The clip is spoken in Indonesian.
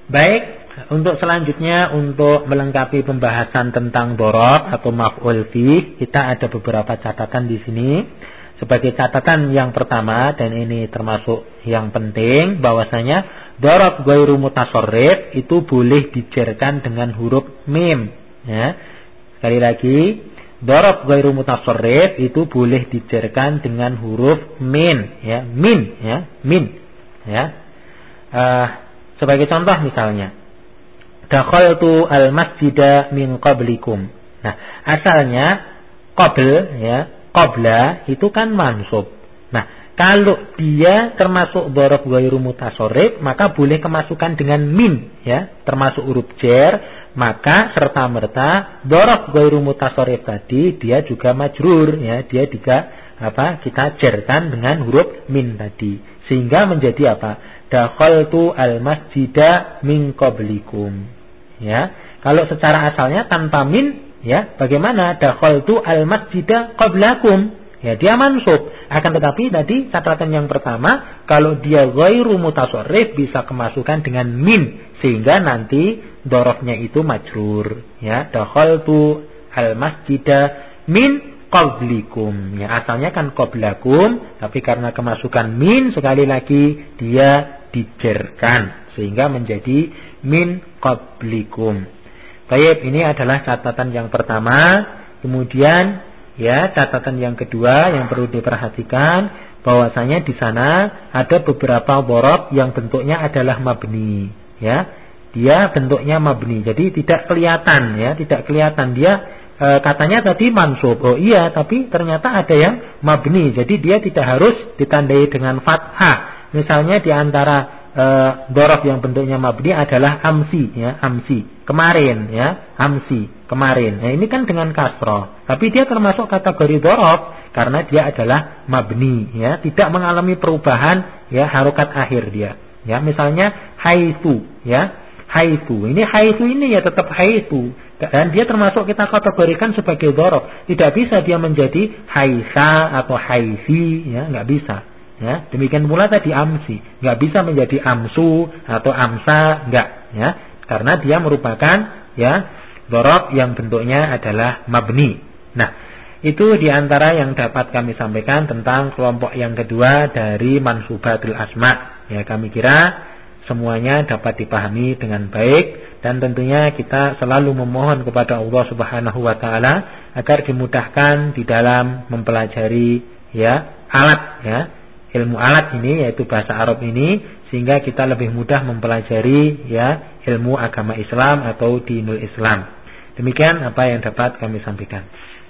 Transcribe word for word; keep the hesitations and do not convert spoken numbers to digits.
Baik, untuk selanjutnya untuk melengkapi pembahasan tentang dorob atau maf'ul fih, kita ada beberapa catatan di sini. Sebagai catatan yang pertama, dan ini termasuk yang penting, bahwasanya dorob ghairu mutasharrif itu boleh dijerkan dengan huruf mim. Ya. Sekali lagi, dorob ghairu mutasharrif itu boleh dijerkan dengan huruf min. Ya, min. Ya, min. Ya. Uh, sebagai contoh misalnya, dakhaltu al-masjida min qablikum. Nah, asalnya qabl, ya, qabla itu kan mansub. Nah, kalau dia termasuk dzaraf ghairu mutasharrif, maka boleh kemasukan dengan min, ya, termasuk huruf jar, maka serta merta dzaraf ghairu mutasharrif tadi dia juga majrur, ya, dia juga apa? Kita jarkan dengan huruf min tadi. Sehingga menjadi apa? Dakhaltu al-masjida min qablikum. Ya, kalau secara asalnya tanpa min, ya, bagaimana? Dakhaltu al-masjida qablakum. Ya, dia mansub. Akan tetapi tadi catatan yang pertama, kalau dia ghairu mutasharrif bisa kemasukan dengan min, sehingga nanti dorofnya itu majrur. Ya, dakhaltu al-masjida min qablikum. Ya, asalnya kan qablakum, tapi karena kemasukan min sekali lagi dia dijerkan sehingga menjadi min qablikum. Baik, ini adalah catatan yang pertama. Kemudian ya, catatan yang kedua yang perlu diperhatikan bahwasanya di sana ada beberapa dzaraf yang bentuknya adalah mabni, ya. Dia bentuknya mabni. Jadi tidak kelihatan, ya, tidak kelihatan dia e, katanya tadi mansub. Oh iya, tapi ternyata ada yang mabni. Jadi dia tidak harus ditandai dengan fathah. Misalnya di antara e, dzaraf yang bentuknya mabni adalah amsi, ya, amsi. Kemarin, ya, amsi, kemarin. Nah, ini kan dengan kasroh. Tapi dia termasuk kategori dzaraf karena dia adalah mabni, ya, tidak mengalami perubahan, ya, harokat akhir dia. Ya, misalnya haitsu, ya. Haitsu. Ini haitsu ini ya tetap haitsu. Dan dia termasuk kita kategorikan sebagai dzaraf. Tidak bisa dia menjadi haisa atau haisi, ya, enggak bisa. Ya, demikian pula tadi amsi, enggak bisa menjadi amsu atau amsa, enggak, ya. Karena dia merupakan, ya, dzaraf yang bentuknya adalah mabni. Nah, itu diantara yang dapat kami sampaikan tentang kelompok yang kedua dari mansubatul asma. Ya, kami kira semuanya dapat dipahami dengan baik, dan tentunya kita selalu memohon kepada Allah Subhanahu wa taala agar dimudahkan di dalam mempelajari, ya, alat, ya, ilmu alat ini, yaitu bahasa Arab ini, sehingga kita lebih mudah mempelajari, ya, ilmu agama Islam atau dinul Islam. Demikian apa yang dapat kami sampaikan.